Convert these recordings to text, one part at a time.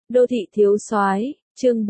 Đô thị thiếu soái, chương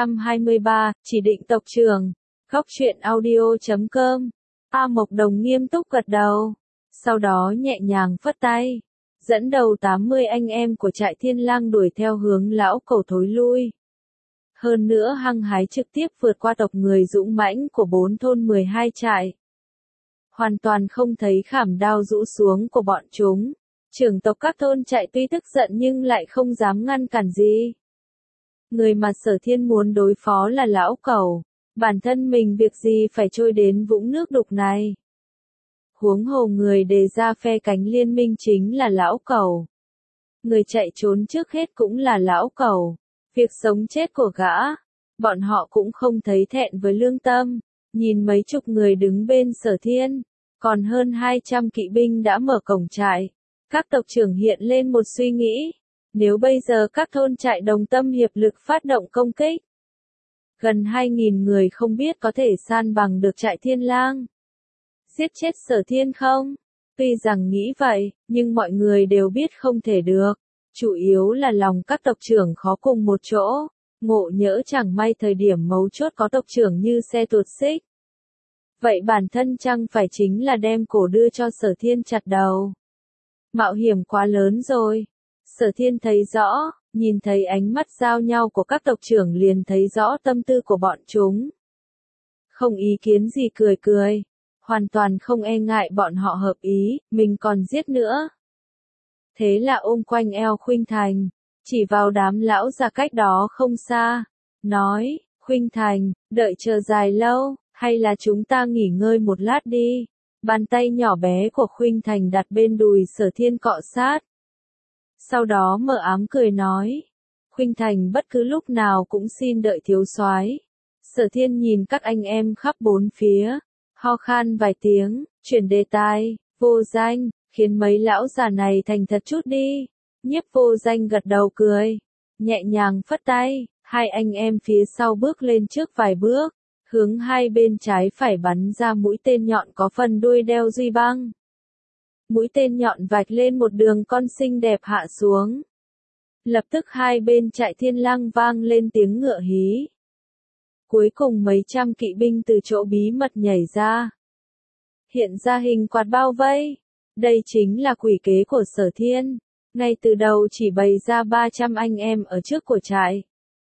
423, chỉ định tộc trưởng. Góc truyện audio.com. A Mộc Đồng nghiêm túc gật đầu, sau đó nhẹ nhàng phất tay, dẫn đầu 80 anh em của trại Thiên Lang đuổi theo hướng lão cẩu thối lui. Hơn nữa hăng hái trực tiếp vượt qua tộc người dũng mãnh của 4 thôn 12 trại. Hoàn toàn không thấy khảm đao rũ xuống của bọn chúng. Trưởng tộc các thôn trại tuy tức giận nhưng lại không dám ngăn cản gì. Người mà Sở Thiên muốn đối phó là lão cẩu, bản thân mình việc gì phải trôi đến vũng nước đục này. Huống hồ người đề ra phe cánh liên minh chính là lão cẩu. Người chạy trốn trước hết cũng là lão cẩu. Việc sống chết của gã, bọn họ cũng không thấy thẹn với lương tâm. Nhìn mấy chục người đứng bên Sở Thiên, còn hơn 200 kỵ binh đã mở cổng trại. Các tộc trưởng hiện lên một suy nghĩ, nếu bây giờ các thôn trại đồng tâm hiệp lực phát động công kích, gần 2.000 người không biết có thể san bằng được trại Thiên Lang, giết chết Sở Thiên không? Tuy rằng nghĩ vậy, nhưng mọi người đều biết không thể được, chủ yếu là lòng các tộc trưởng khó cùng một chỗ, ngộ nhỡ chẳng may thời điểm mấu chốt có tộc trưởng như xe tuột xích. Vậy bản thân chăng phải chính là đem cổ đưa cho Sở Thiên chặt đầu? Mạo hiểm quá lớn rồi. Sở Thiên thấy rõ, nhìn thấy ánh mắt giao nhau của các tộc trưởng liền thấy rõ tâm tư của bọn chúng. Không ý kiến gì cười cười, hoàn toàn không e ngại bọn họ hợp ý, mình còn giết nữa. Thế là ôm quanh eo Khuynh Thành, chỉ vào đám lão già cách đó không xa, nói, Khuynh Thành, đợi chờ dài lâu, hay là chúng ta nghỉ ngơi một lát đi. Bàn tay nhỏ bé của Khuynh Thành đặt bên đùi Sở Thiên cọ sát. Sau đó mở ám cười nói, Khuynh Thành bất cứ lúc nào cũng xin đợi thiếu soái. Sở Thiên nhìn các anh em khắp bốn phía, ho khan vài tiếng, chuyển đề tài, Vô Danh, khiến mấy lão già này thành thật chút đi. Nhiếp Vô Danh gật đầu cười, nhẹ nhàng phất tay, hai anh em phía sau bước lên trước vài bước. Hướng hai bên trái phải bắn ra mũi tên nhọn có phần đuôi đeo duy băng. Mũi tên nhọn vạch lên một đường con xinh đẹp hạ xuống. Lập tức hai bên trại Thiên Lang vang lên tiếng ngựa hí. Cuối cùng mấy trăm kỵ binh từ chỗ bí mật nhảy ra. Hiện ra hình quạt bao vây. Đây chính là quỷ kế của Sở Thiên. Ngay từ đầu chỉ bày ra 300 anh em ở trước của trại.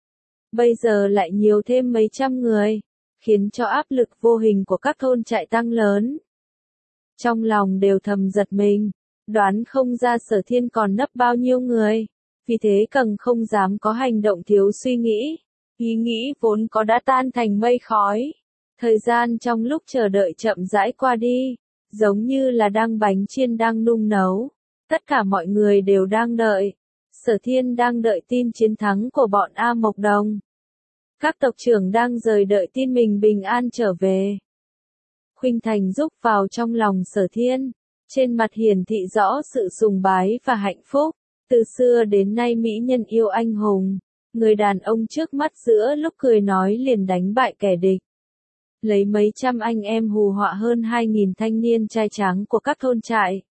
Bây giờ lại nhiều thêm mấy trăm người, khiến cho áp lực vô hình của các thôn trại tăng lớn. Trong lòng đều thầm giật mình, đoán không ra Sở Thiên còn nấp bao nhiêu người, vì thế càng không dám có hành động thiếu suy nghĩ. Ý nghĩ vốn có đã tan thành mây khói. Thời gian trong lúc chờ đợi chậm rãi qua đi, giống như là đang bánh chiên đang nung nấu. Tất cả mọi người đều đang đợi. Sở Thiên đang đợi tin chiến thắng của bọn A Mộc Đồng. Các tộc trưởng đang rời đợi tin mình bình an trở về. Khuynh Thành rúc vào trong lòng Sở Thiên, trên mặt hiển thị rõ sự sùng bái và hạnh phúc. Từ xưa đến nay mỹ nhân yêu anh hùng, người đàn ông trước mắt giữa lúc cười nói liền đánh bại kẻ địch. Lấy mấy trăm anh em hù họa hơn 2.000 thanh niên trai tráng của các thôn trại.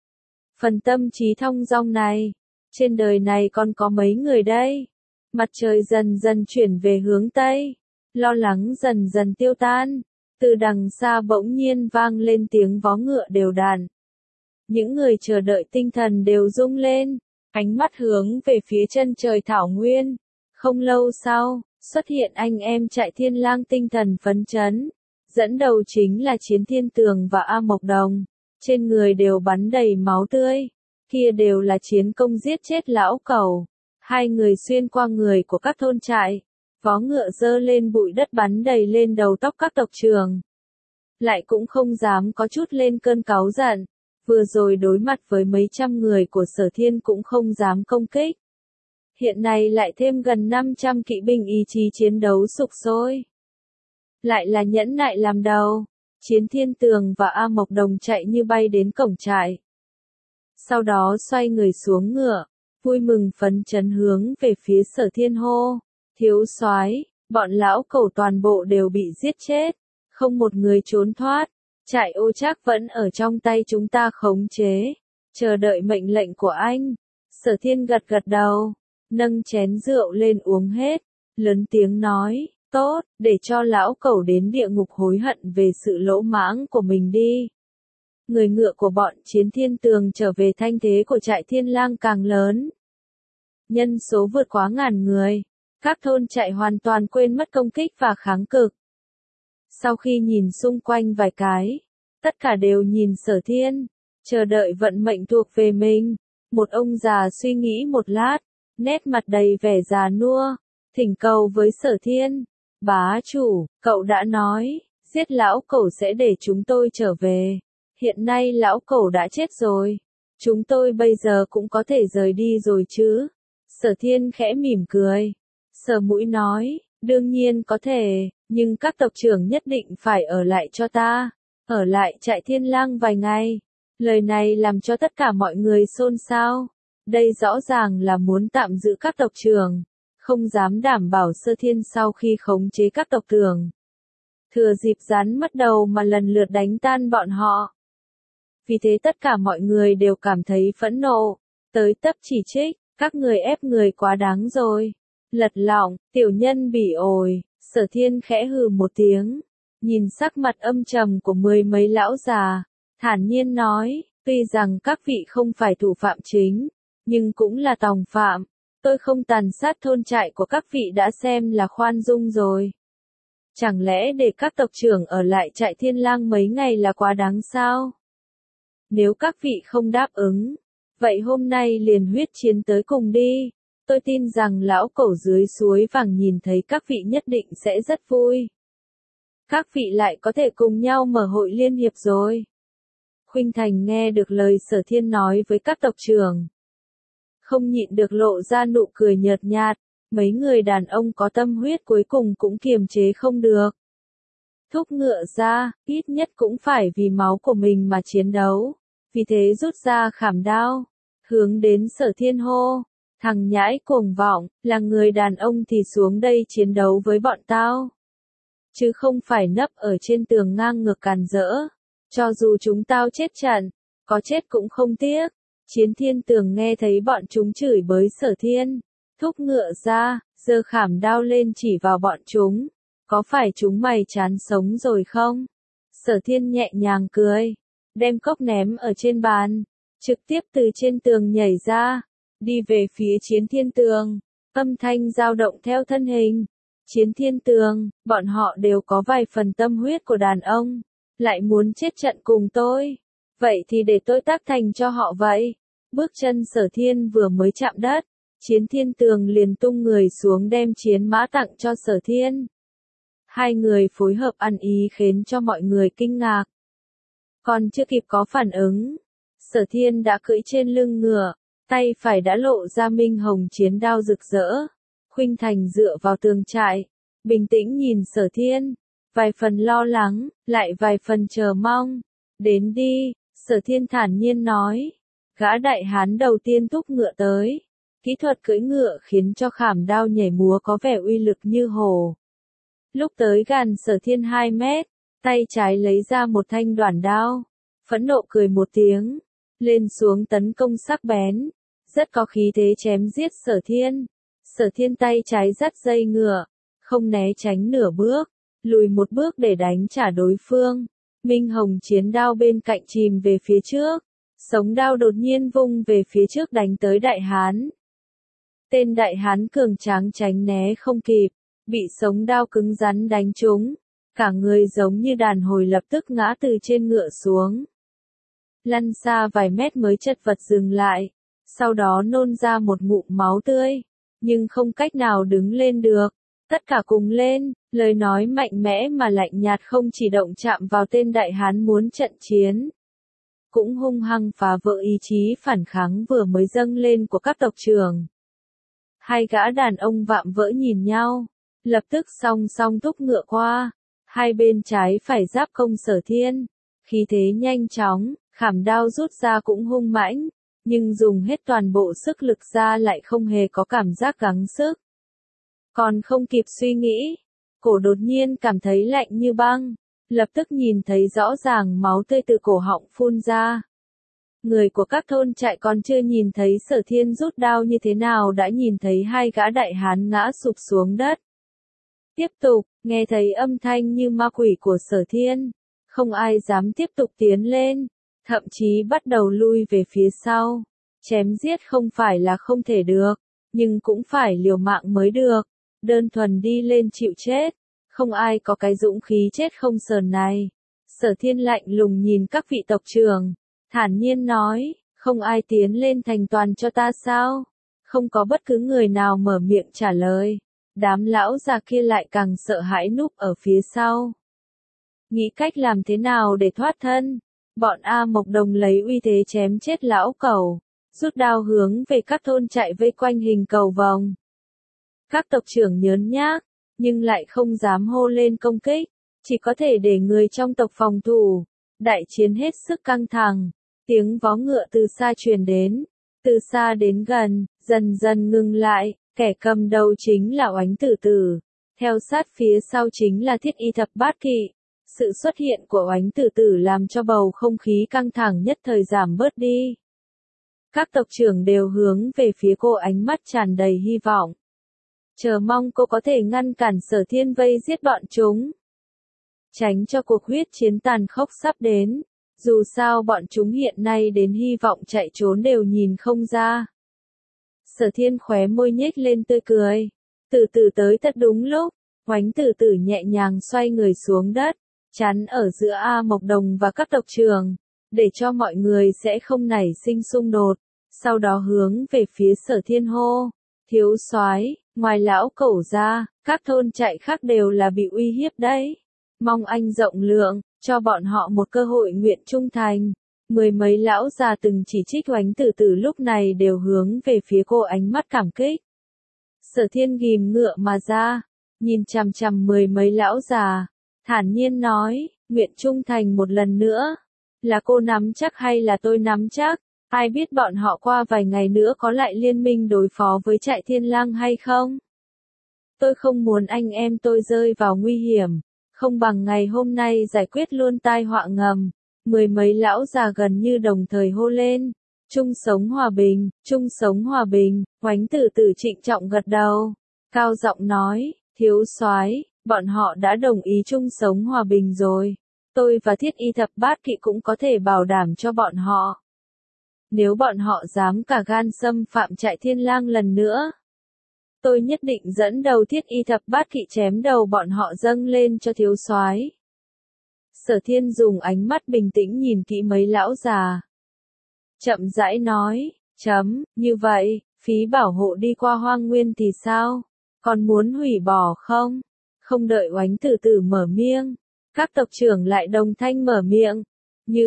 Phần tâm trí thong dong này, trên đời này còn có mấy người đây? Mặt trời dần dần chuyển về hướng Tây, lo lắng dần dần tiêu tan, từ đằng xa bỗng nhiên vang lên tiếng vó ngựa đều đặn. Những người chờ đợi tinh thần đều rung lên, ánh mắt hướng về phía chân trời thảo nguyên. Không lâu sau, xuất hiện anh em trại Thiên Lang tinh thần phấn chấn, dẫn đầu chính là Chiến Thiên Tường và A Mộc Đồng, trên người đều bắn đầy máu tươi, kia đều là chiến công giết chết lão cẩu. Hai người xuyên qua người của các thôn trại, vó ngựa dơ lên bụi đất bắn đầy lên đầu tóc các tộc trưởng. Lại cũng không dám có chút lên cơn cáu giận, vừa rồi đối mặt với mấy trăm người của Sở Thiên cũng không dám công kích. Hiện nay lại thêm gần 500 kỵ binh ý chí chiến đấu sục sôi. Lại là nhẫn nại làm đầu, Chiến Thiên Tường và A Mộc Đồng chạy như bay đến cổng trại. Sau đó xoay người xuống ngựa, vui mừng phấn chấn hướng về phía Sở Thiên hô, thiếu soái, bọn lão cẩu toàn bộ đều bị giết chết, không một người trốn thoát, trại Ô Trác vẫn ở trong tay chúng ta khống chế, chờ đợi mệnh lệnh của anh. Sở Thiên gật gật đầu, nâng chén rượu lên uống hết, lớn tiếng nói, tốt, để cho lão cẩu đến địa ngục hối hận về sự lỗ mãng của mình đi. Người ngựa của bọn Chiến Thiên Tường trở về, thanh thế của trại Thiên Lang càng lớn. Nhân số vượt quá 1000 người, các thôn trại hoàn toàn quên mất công kích và kháng cực. Sau khi nhìn xung quanh vài cái, tất cả đều nhìn Sở Thiên, chờ đợi vận mệnh thuộc về mình. Một ông già suy nghĩ một lát, nét mặt đầy vẻ già nua, thỉnh cầu với Sở Thiên, bá chủ, cậu đã nói, giết lão cẩu sẽ để chúng tôi trở về. Hiện nay lão cẩu đã chết rồi, chúng tôi bây giờ cũng có thể rời đi rồi chứ? Sở Thiên khẽ mỉm cười, sờ mũi nói, đương nhiên có thể, nhưng các tộc trưởng nhất định phải ở lại cho ta, ở lại trại Thiên Lang vài ngày. Lời này làm cho tất cả mọi người xôn xao. Đây rõ ràng là muốn tạm giữ các tộc trưởng, không dám đảm bảo Sở Thiên sau khi khống chế các tộc trưởng. Thừa dịp rắn mất đầu mà lần lượt đánh tan bọn họ. Vì thế tất cả mọi người đều cảm thấy phẫn nộ, tới tấp chỉ trích, các người ép người quá đáng rồi. Lật lọng, tiểu nhân bỉ ổi, Sở Thiên khẽ hừ một tiếng, nhìn sắc mặt âm trầm của 10 mấy lão già, thản nhiên nói, tuy rằng các vị không phải thủ phạm chính, nhưng cũng là tòng phạm, tôi không tàn sát thôn trại của các vị đã xem là khoan dung rồi. Chẳng lẽ để các tộc trưởng ở lại trại Thiên Lang mấy ngày là quá đáng sao? Nếu các vị không đáp ứng, vậy hôm nay liền huyết chiến tới cùng đi. Tôi tin rằng lão cẩu dưới suối vàng nhìn thấy các vị nhất định sẽ rất vui. Các vị lại có thể cùng nhau mở hội liên hiệp rồi. Khuynh Thành nghe được lời Sở Thiên nói với các tộc trưởng, không nhịn được lộ ra nụ cười nhợt nhạt, mấy người đàn ông có tâm huyết cuối cùng cũng kiềm chế không được. Thúc ngựa ra, ít nhất cũng phải vì máu của mình mà chiến đấu, vì thế rút ra khảm đao, hướng đến Sở Thiên hô, thằng nhãi cuồng vọng, là người đàn ông thì xuống đây chiến đấu với bọn tao. Chứ không phải nấp ở trên tường ngang ngược càn rỡ. Cho dù chúng tao chết trận, có chết cũng không tiếc. Chiến Thiên Tường nghe thấy bọn chúng chửi bới Sở Thiên, thúc ngựa ra, giơ khảm đao lên chỉ vào bọn chúng. Có phải chúng mày chán sống rồi không? Sở Thiên nhẹ nhàng cười, đem cốc ném ở trên bàn, trực tiếp từ trên tường nhảy ra, đi về phía Chiến Thiên Tường, âm thanh dao động theo thân hình. Chiến Thiên Tường, bọn họ đều có vài phần tâm huyết của đàn ông, lại muốn chết trận cùng tôi. Vậy thì để tôi tác thành cho họ vậy. Bước chân Sở Thiên vừa mới chạm đất, Chiến Thiên Tường liền tung người xuống đem chiến mã tặng cho Sở Thiên. Hai người phối hợp ăn ý khiến cho mọi người kinh ngạc. Còn chưa kịp có phản ứng, Sở Thiên đã cưỡi trên lưng ngựa, tay phải đã lộ ra minh hồng chiến đao rực rỡ. Khuynh Thành dựa vào tường trại, bình tĩnh nhìn Sở Thiên, vài phần lo lắng, lại vài phần chờ mong. Đến đi, Sở Thiên thản nhiên nói. Gã đại hán đầu tiên thúc ngựa tới. Kỹ thuật cưỡi ngựa khiến cho khảm đao nhảy múa có vẻ uy lực như hổ. Lúc tới gần Sở Thiên 2 mét, tay trái lấy ra một thanh đoản đao, phẫn nộ cười một tiếng, lên xuống tấn công sắc bén, rất có khí thế chém giết Sở Thiên. Sở Thiên tay trái dắt dây ngựa, không né tránh nửa bước, lùi một bước để đánh trả đối phương. Minh hồng chiến đao bên cạnh chìm về phía trước, sống đao đột nhiên vung về phía trước đánh tới đại hán. Tên đại hán cường tráng tránh né không kịp, bị sống đao cứng rắn đánh trúng, cả người giống như đàn hồi lập tức ngã từ trên ngựa xuống. Lăn xa vài mét mới chật vật dừng lại, sau đó nôn ra một ngụm máu tươi, nhưng không cách nào đứng lên được. Tất cả cùng lên, lời nói mạnh mẽ mà lạnh nhạt không chỉ động chạm vào tên đại hán muốn trận chiến, cũng hung hăng phá vỡ ý chí phản kháng vừa mới dâng lên của các tộc trưởng. Hai gã đàn ông vạm vỡ nhìn nhau, lập tức song song thúc ngựa qua, hai bên trái phải giáp công Sở Thiên, khí thế nhanh chóng, khảm đao rút ra cũng hung mãnh, nhưng dùng hết toàn bộ sức lực ra lại không hề có cảm giác gắng sức. Còn không kịp suy nghĩ, cổ đột nhiên cảm thấy lạnh như băng, lập tức nhìn thấy rõ ràng máu tươi từ cổ họng phun ra. Người của các thôn trại còn chưa nhìn thấy Sở Thiên rút đao như thế nào đã nhìn thấy hai gã đại hán ngã sụp xuống đất. Tiếp tục, nghe thấy âm thanh như ma quỷ của Sở Thiên. Không ai dám tiếp tục tiến lên, thậm chí bắt đầu lui về phía sau. Chém giết không phải là không thể được, nhưng cũng phải liều mạng mới được. Đơn thuần đi lên chịu chết, không ai có cái dũng khí chết không sờn này. Sở Thiên lạnh lùng nhìn các vị tộc trưởng, thản nhiên nói, không ai tiến lên thành toàn cho ta sao? Không có bất cứ người nào mở miệng trả lời. Đám lão già kia lại càng sợ hãi núp ở phía sau. Nghĩ cách làm thế nào để thoát thân? Bọn A Mộc Đồng lấy uy thế chém chết lão cẩu, rút đao hướng về các thôn trại vây quanh hình cầu vòng. Các tộc trưởng nhớn nhác, nhưng lại không dám hô lên công kích, chỉ có thể để người trong tộc phòng thủ. Đại chiến hết sức căng thẳng, tiếng vó ngựa từ xa truyền đến, từ xa đến gần, dần dần ngừng lại, kẻ cầm đầu chính là Oánh Tử Tử, theo sát phía sau chính là Thiết Y Thập Bát Kỵ. Sự xuất hiện của Oánh Tử Tử làm cho bầu không khí căng thẳng nhất thời giảm bớt đi. Các tộc trưởng đều hướng về phía cô, ánh mắt tràn đầy hy vọng. Chờ mong cô có thể ngăn cản Sở Thiên vây giết bọn chúng. Tránh cho cuộc huyết chiến tàn khốc sắp đến. Dù sao bọn chúng hiện nay đến hy vọng chạy trốn đều nhìn không ra. Sở Thiên khóe môi nhếch lên tươi cười. Từ từ tới thật đúng lúc. Oánh Tử Tử nhẹ nhàng xoay người xuống đất, chắn ở giữa A Mộc Đồng và các tộc trưởng, để cho mọi người sẽ không nảy sinh xung đột. Sau đó hướng về phía Sở Thiên hô, thiếu soái, ngoài lão cẩu ra, các thôn trại khác đều là bị uy hiếp đấy. Mong anh rộng lượng, cho bọn họ một cơ hội nguyện trung thành. Mười mấy lão già từng chỉ trích Oánh Tử Tử lúc này đều hướng về phía cô, ánh mắt cảm kích. Sở Thiên ghim ngựa mà ra, nhìn chằm chằm mười mấy lão già, thản nhiên nói, nguyện trung thành một lần nữa. Là cô nắm chắc hay là tôi nắm chắc? Ai biết bọn họ qua vài ngày nữa có lại liên minh đối phó với trại Thiên Lang hay không? Tôi không muốn anh em tôi rơi vào nguy hiểm, không bằng ngày hôm nay giải quyết luôn tai họa ngầm. Mười mấy lão già gần như đồng thời hô lên, chung sống hòa bình, chung sống hòa bình. Oánh Tử Tử trịnh trọng gật đầu, cao giọng nói, thiếu soái, bọn họ đã đồng ý chung sống hòa bình rồi. Tôi và Thiết Y Thập Bát Kỵ cũng có thể bảo đảm cho bọn họ. Nếu bọn họ dám cả gan xâm phạm trại Thiên Lang lần nữa, tôi nhất định dẫn đầu Thiết Y Thập Bát Kỵ chém đầu bọn họ dâng lên cho thiếu soái. Sở Thiên dùng ánh mắt bình tĩnh nhìn kỹ mấy lão già. Chậm rãi nói, như vậy, phí bảo hộ đi qua Hoang Nguyên thì sao? Còn muốn hủy bỏ không? Không đợi Oánh Tử Tử mở miệng, các tộc trưởng lại đồng thanh mở miệng. Như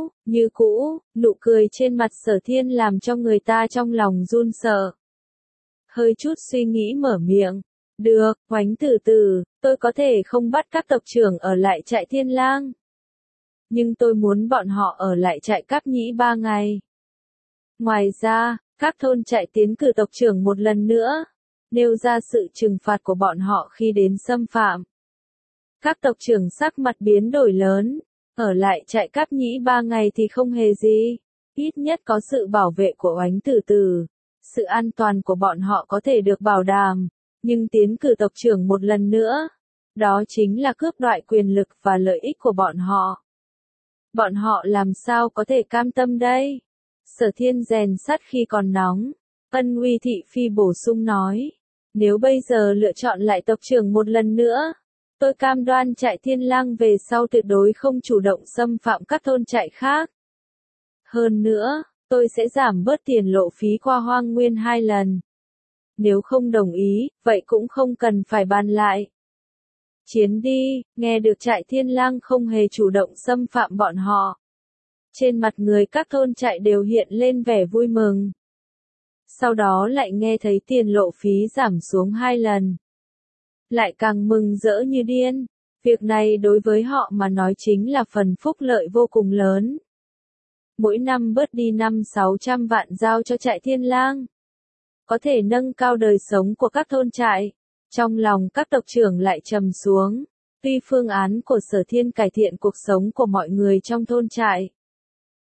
cũ, nụ cười trên mặt Sở Thiên làm cho người ta trong lòng run sợ. Hơi chút suy nghĩ mở miệng. Được, Oánh Tử Tử, tôi có thể không bắt các tộc trưởng ở lại trại Thiên Lang. Nhưng tôi muốn bọn họ ở lại trại Cáp Nhĩ 3 ngày. Ngoài ra, các thôn trại tiến cử tộc trưởng một lần nữa, nêu ra sự trừng phạt của bọn họ khi đến xâm phạm. Các tộc trưởng sắc mặt biến đổi lớn, ở lại trại Cáp Nhĩ 3 ngày thì không hề gì, ít nhất có sự bảo vệ của Oánh Tử Tử, sự an toàn của bọn họ có thể được bảo đảm, nhưng tiến cử tộc trưởng một lần nữa, đó chính là cướp đoạt quyền lực và lợi ích của bọn họ. Bọn họ làm sao có thể cam tâm đây? Sở Thiên rèn sắt khi còn nóng, Ân Uy Thị Phi bổ sung nói, nếu bây giờ lựa chọn lại tộc trưởng một lần nữa, tôi cam đoan trại Thiên Lang về sau tuyệt đối không chủ động xâm phạm các thôn trại khác. Hơn nữa, tôi sẽ giảm bớt tiền lộ phí qua Hoang Nguyên 2 lần. Nếu không đồng ý, vậy cũng không cần phải bàn lại. Chiến đi, nghe được trại Thiên Lang không hề chủ động xâm phạm bọn họ. Trên mặt người các thôn trại đều hiện lên vẻ vui mừng. Sau đó lại nghe thấy tiền lộ phí giảm xuống 2 lần. Lại càng mừng rỡ như điên. Việc này đối với họ mà nói chính là phần phúc lợi vô cùng lớn. Mỗi năm bớt đi 500-600 vạn giao cho trại Thiên Lang. Có thể nâng cao đời sống của các thôn trại. Trong lòng các tộc trưởng lại trầm xuống. Tuy phương án của Sở Thiên cải thiện cuộc sống của mọi người trong thôn trại,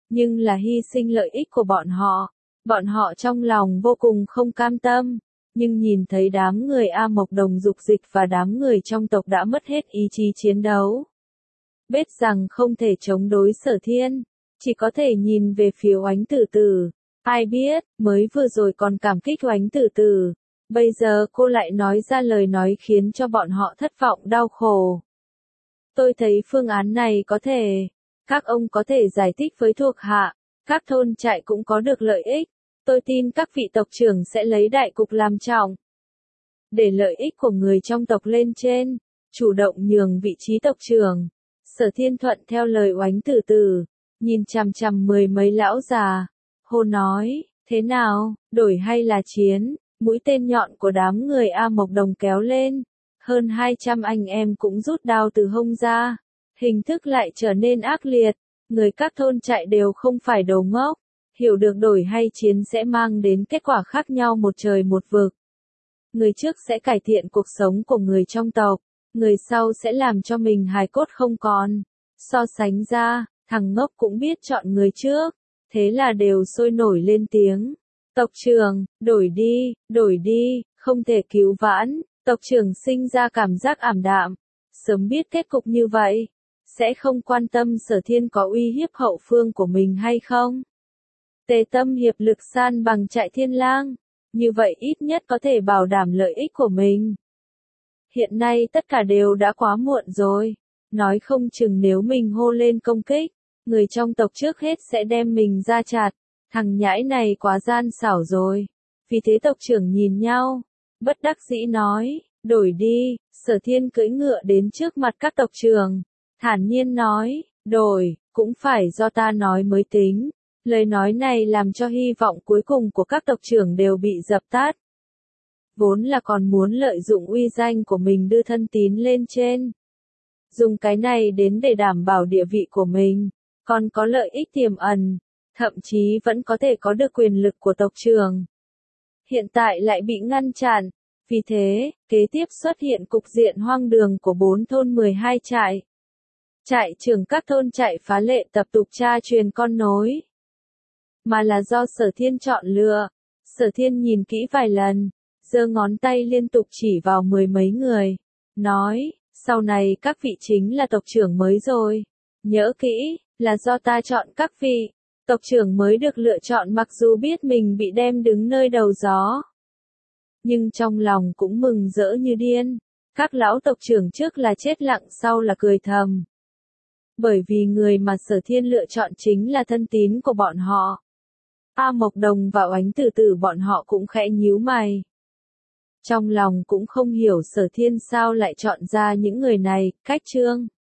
nhưng là hy sinh lợi ích của bọn họ. Bọn họ trong lòng vô cùng không cam tâm, nhưng nhìn thấy đám người A Mộc Đồng dục dịch và đám người trong tộc đã mất hết ý chí chiến đấu. Biết rằng không thể chống đối Sở Thiên, chỉ có thể nhìn về phía Oánh Tử Tử. Ai biết, mới vừa rồi còn cảm kích Oánh Tử Tử, bây giờ cô lại nói ra lời nói khiến cho bọn họ thất vọng đau khổ. Tôi thấy phương án này có thể, các ông có thể giải thích với thuộc hạ, các thôn trại cũng có được lợi ích. Tôi tin các vị tộc trưởng sẽ lấy đại cục làm trọng, để lợi ích của người trong tộc lên trên, chủ động nhường vị trí tộc trưởng. Sở Thiên thuận theo lời Oánh Tử Tử, nhìn chằm chằm mười mấy lão già, hô nói, thế nào, đổi hay là chiến? Mũi tên nhọn của đám người A Mộc Đồng kéo lên, hơn 200 anh em cũng rút đao từ hông ra, hình thức lại trở nên ác liệt, người các thôn trại đều không phải đồ ngốc, hiểu được đổi hay chiến sẽ mang đến kết quả khác nhau một trời một vực. Người trước sẽ cải thiện cuộc sống của người trong tộc, người sau sẽ làm cho mình hài cốt không còn. So sánh ra, thằng ngốc cũng biết chọn người trước, thế là đều sôi nổi lên tiếng. Tộc trưởng, đổi đi, không thể cứu vãn. Tộc trưởng sinh ra cảm giác ảm đạm, sớm biết kết cục như vậy, sẽ không quan tâm Sở Thiên có uy hiếp hậu phương của mình hay không. Tề tâm hiệp lực san bằng trại Thiên Lang, như vậy ít nhất có thể bảo đảm lợi ích của mình. Hiện nay tất cả đều đã quá muộn rồi, nói không chừng nếu mình hô lên công kích, người trong tộc trước hết sẽ đem mình ra chặt, thằng nhãi này quá gian xảo rồi. Vì thế tộc trưởng nhìn nhau, bất đắc dĩ nói, đổi đi. Sở Thiên cưỡi ngựa đến trước mặt các tộc trưởng, thản nhiên nói, đổi, cũng phải do ta nói mới tính. Lời nói này làm cho hy vọng cuối cùng của các tộc trưởng đều bị dập tắt. Vốn là còn muốn lợi dụng uy danh của mình đưa thân tín lên trên. Dùng cái này đến để đảm bảo địa vị của mình, còn có lợi ích tiềm ẩn, thậm chí vẫn có thể có được quyền lực của tộc trưởng. Hiện tại lại bị ngăn chặn, vì thế, kế tiếp xuất hiện cục diện hoang đường của 4 thôn 12 trại. Trại trưởng các thôn trại phá lệ tập tục tra truyền con nối, mà là do Sở Thiên chọn lựa. Sở Thiên nhìn kỹ vài lần, giơ ngón tay liên tục chỉ vào mười mấy người, nói, sau này các vị chính là tộc trưởng mới rồi. Nhớ kỹ, là do ta chọn các vị. Tộc trưởng mới được lựa chọn mặc dù biết mình bị đem đứng nơi đầu gió, nhưng trong lòng cũng mừng rỡ như điên. Các lão tộc trưởng trước là chết lặng sau là cười thầm. Bởi vì người mà Sở Thiên lựa chọn chính là thân tín của bọn họ. A Mộc Đồng và Oánh Tử Tử bọn họ cũng khẽ nhíu mày. Trong lòng cũng không hiểu Sở Thiên sao lại chọn ra những người này. Cách chương